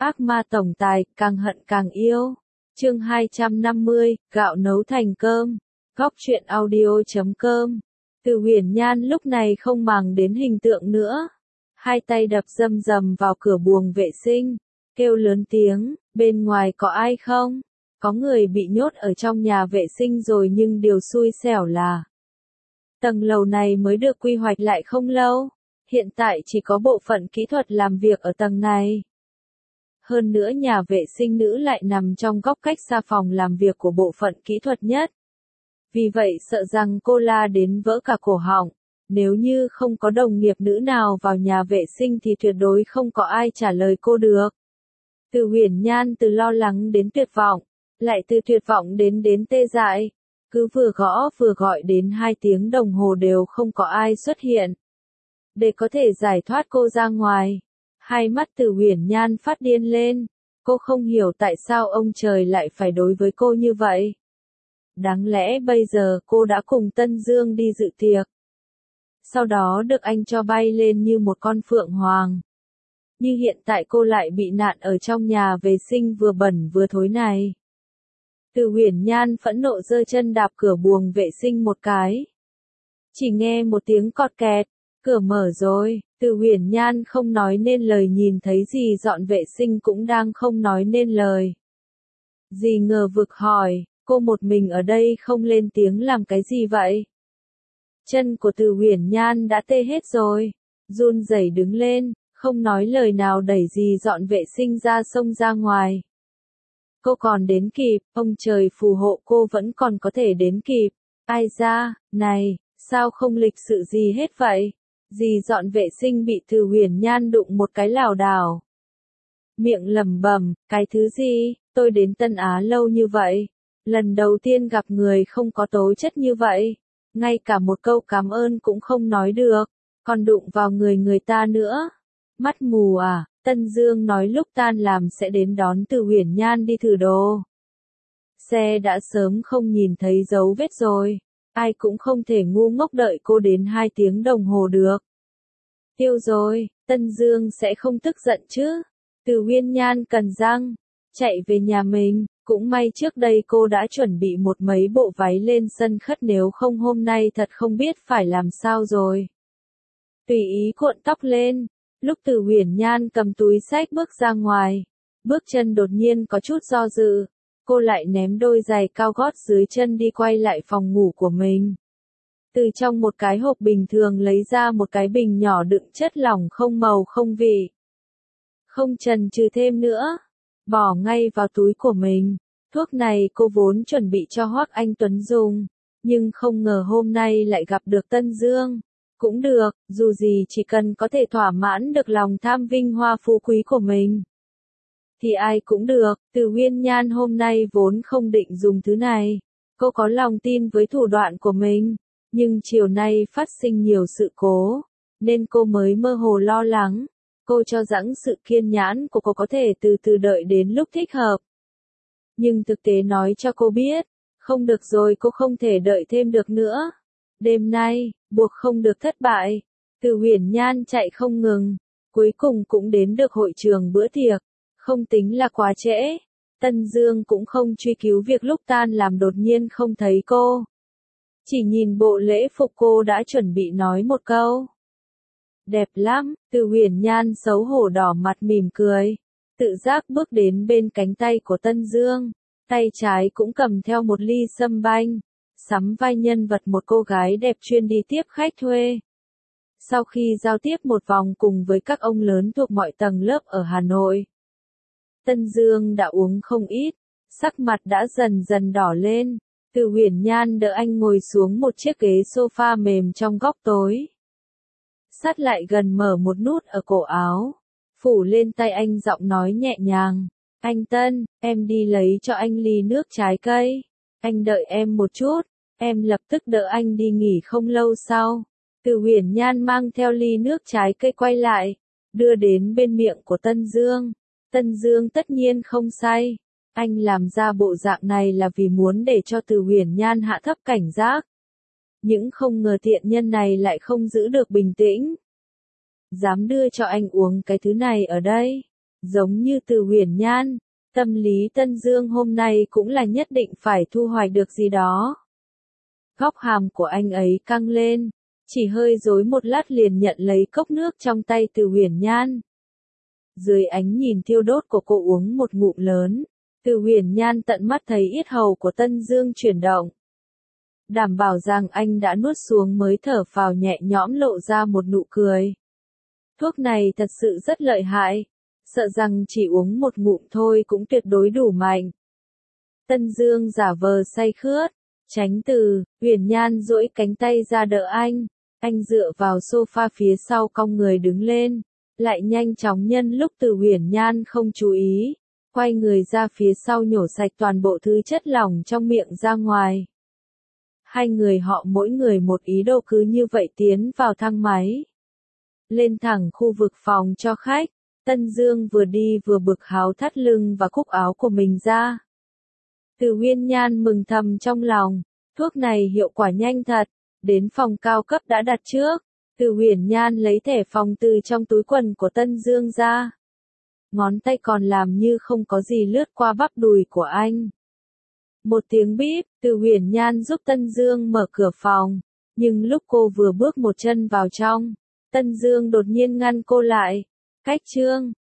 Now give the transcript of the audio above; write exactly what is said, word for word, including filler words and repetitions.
Ác ma tổng tài, càng hận càng yêu. Chương hai trăm năm mươi, gạo nấu thành cơm. Góc truyện audio chấm com. Từ Huyền Nhan lúc này không màng đến hình tượng nữa. Hai tay đập rầm rầm vào cửa buồng vệ sinh, kêu lớn tiếng, bên ngoài có ai không? Có người bị nhốt ở trong nhà vệ sinh rồi, nhưng điều xui xẻo là tầng lầu này mới được quy hoạch lại không lâu. Hiện tại chỉ có bộ phận kỹ thuật làm việc ở tầng này. Hơn nữa nhà vệ sinh nữ lại nằm trong góc cách xa phòng làm việc của bộ phận kỹ thuật nhất. Vì vậy sợ rằng cô la đến vỡ cả cổ họng. Nếu như không có đồng nghiệp nữ nào vào nhà vệ sinh thì tuyệt đối không có ai trả lời cô được. Từ Huyền Nhan từ lo lắng đến tuyệt vọng, lại từ tuyệt vọng đến đến tê dại. Cứ vừa gõ vừa gọi đến hai tiếng đồng hồ đều không có ai xuất hiện. Để có thể giải thoát cô ra ngoài, hai mắt Từ Huyền Nhan phát điên lên. Cô không hiểu tại sao ông trời lại phải đối với cô như vậy. Đáng lẽ bây giờ cô đã cùng Tân Dương đi dự tiệc. Sau đó được anh cho bay lên như một con phượng hoàng. Nhưng hiện tại cô lại bị nạn ở trong nhà vệ sinh vừa bẩn vừa thối này. Từ Huyền Nhan phẫn nộ giơ chân đạp cửa buồng vệ sinh một cái. Chỉ nghe một tiếng cọt kẹt, cửa mở rồi. Từ Huyền Nhan không nói nên lời, nhìn thấy dì dọn vệ sinh cũng đang không nói nên lời. Dì ngờ vực hỏi, cô một mình ở đây không lên tiếng làm cái gì vậy? Chân của Từ Huyền Nhan đã tê hết rồi, run rẩy đứng lên, không nói lời nào đẩy dì dọn vệ sinh ra xông ra ngoài. Cô còn đến kịp, ông trời phù hộ cô vẫn còn có thể đến kịp. Ai ra, này, sao không lịch sự gì hết vậy? Dì dọn vệ sinh bị Từ Huyền Nhan đụng một cái lảo đảo. Miệng lẩm bẩm, cái thứ gì, tôi đến Tân Á lâu như vậy. Lần đầu tiên gặp người không có tố chất như vậy. Ngay cả một câu cảm ơn cũng không nói được, còn đụng vào người người ta nữa. Mắt mù à? Tân Dương nói lúc tan làm sẽ đến đón Từ Huyền Nhan đi thử đồ. Xe đã sớm không nhìn thấy dấu vết rồi, ai cũng không thể ngu ngốc đợi cô đến hai tiếng đồng hồ được. Tiêu rồi, Tân Dương sẽ không tức giận chứ? Từ Huyền Nhan cắn răng, chạy về nhà mình. Cũng may trước đây cô đã chuẩn bị một mấy bộ váy lên sân khất, nếu không hôm nay thật không biết phải làm sao rồi. Tùy ý cuộn tóc lên, lúc Từ Huyền Nhan cầm túi xách bước ra ngoài, bước chân đột nhiên có chút do dự, cô lại ném đôi giày cao gót dưới chân đi quay lại phòng ngủ của mình. Từ trong một cái hộp bình thường lấy ra một cái bình nhỏ đựng chất lỏng không màu không vị. Không chần chừ thêm nữa, bỏ ngay vào túi của mình. Thuốc này cô vốn chuẩn bị cho Hoắc Anh Tuấn dùng, nhưng không ngờ hôm nay lại gặp được Tân Dương. Cũng được, dù gì chỉ cần có thể thỏa mãn được lòng tham vinh hoa phú quý của mình, thì ai cũng được. Từ Huyền Nhan hôm nay vốn không định dùng thứ này. Cô có lòng tin với thủ đoạn của mình, nhưng chiều nay phát sinh nhiều sự cố, nên cô mới mơ hồ lo lắng. Cô cho rằng sự kiên nhẫn của cô có thể từ từ đợi đến lúc thích hợp. Nhưng thực tế nói cho cô biết, không được rồi, cô không thể đợi thêm được nữa. Đêm nay, buộc không được thất bại. Từ Huyền Nhan chạy không ngừng, cuối cùng cũng đến được hội trường bữa tiệc. Không tính là quá trễ. Tân Dương cũng không truy cứu việc lúc tan làm đột nhiên không thấy cô. Chỉ nhìn bộ lễ phục cô đã chuẩn bị nói một câu. Đẹp lắm. Từ Huyền Nhan xấu hổ đỏ mặt mỉm cười, tự giác bước đến bên cánh tay của Tân Dương, tay trái cũng cầm theo một ly sâm banh, sắm vai nhân vật một cô gái đẹp chuyên đi tiếp khách thuê. Sau khi giao tiếp một vòng cùng với các ông lớn thuộc mọi tầng lớp ở Hà Nội, Tân Dương đã uống không ít, sắc mặt đã dần dần đỏ lên. Từ Huyền Nhan đỡ anh ngồi xuống một chiếc ghế sofa mềm trong góc tối, sát lại gần mở một nút ở cổ áo, phủ lên tay anh, giọng nói nhẹ nhàng. Anh Tân, em đi lấy cho anh ly nước trái cây. Anh đợi em một chút, em lập tức đỡ anh đi nghỉ không lâu sau. Từ Huyền Nhan mang theo ly nước trái cây quay lại, đưa đến bên miệng của Tân Dương. Tân Dương tất nhiên không say. Anh làm ra bộ dạng này là vì muốn để cho Từ Huyền Nhan hạ thấp cảnh giác. Nhưng không ngờ tiện nhân này lại không giữ được bình tĩnh. Dám đưa cho anh uống cái thứ này ở đây. Giống như Từ Huyền Nhan, tâm lý Tân Dương hôm nay cũng là nhất định phải thu hoạch được gì đó. Góc hàm của anh ấy căng lên, chỉ hơi dối một lát liền nhận lấy cốc nước trong tay Từ Huyền Nhan. Dưới ánh nhìn thiêu đốt của cô uống một ngụm lớn, Từ Huyền Nhan tận mắt thấy yết hầu của Tân Dương chuyển động. Đảm bảo rằng anh đã nuốt xuống mới thở phào nhẹ nhõm lộ ra một nụ cười. Thuốc này thật sự rất lợi hại, sợ rằng chỉ uống một ngụm thôi cũng tuyệt đối đủ mạnh. Tân Dương giả vờ say khướt, tránh Từ Huyền Nhan duỗi cánh tay ra đỡ anh, anh dựa vào sofa phía sau cong người đứng lên, lại nhanh chóng nhân lúc Từ Huyền Nhan không chú ý, quay người ra phía sau nhổ sạch toàn bộ thứ chất lỏng trong miệng ra ngoài. Hai người họ mỗi người một ý đồ cứ như vậy tiến vào thang máy. Lên thẳng khu vực phòng cho khách, Tân Dương vừa đi vừa bực háo thắt lưng và cúc áo của mình ra. Từ Huyền Nhan mừng thầm trong lòng, thuốc này hiệu quả nhanh thật, đến phòng cao cấp đã đặt trước. Từ Huyền Nhan lấy thẻ phòng từ trong túi quần của Tân Dương ra. Ngón tay còn làm như không có gì lướt qua bắp đùi của anh. Một tiếng bíp, Từ Huyền Nhan giúp Tân Dương mở cửa phòng, nhưng lúc cô vừa bước một chân vào trong, Tân Dương đột nhiên ngăn cô lại. Cách Trương,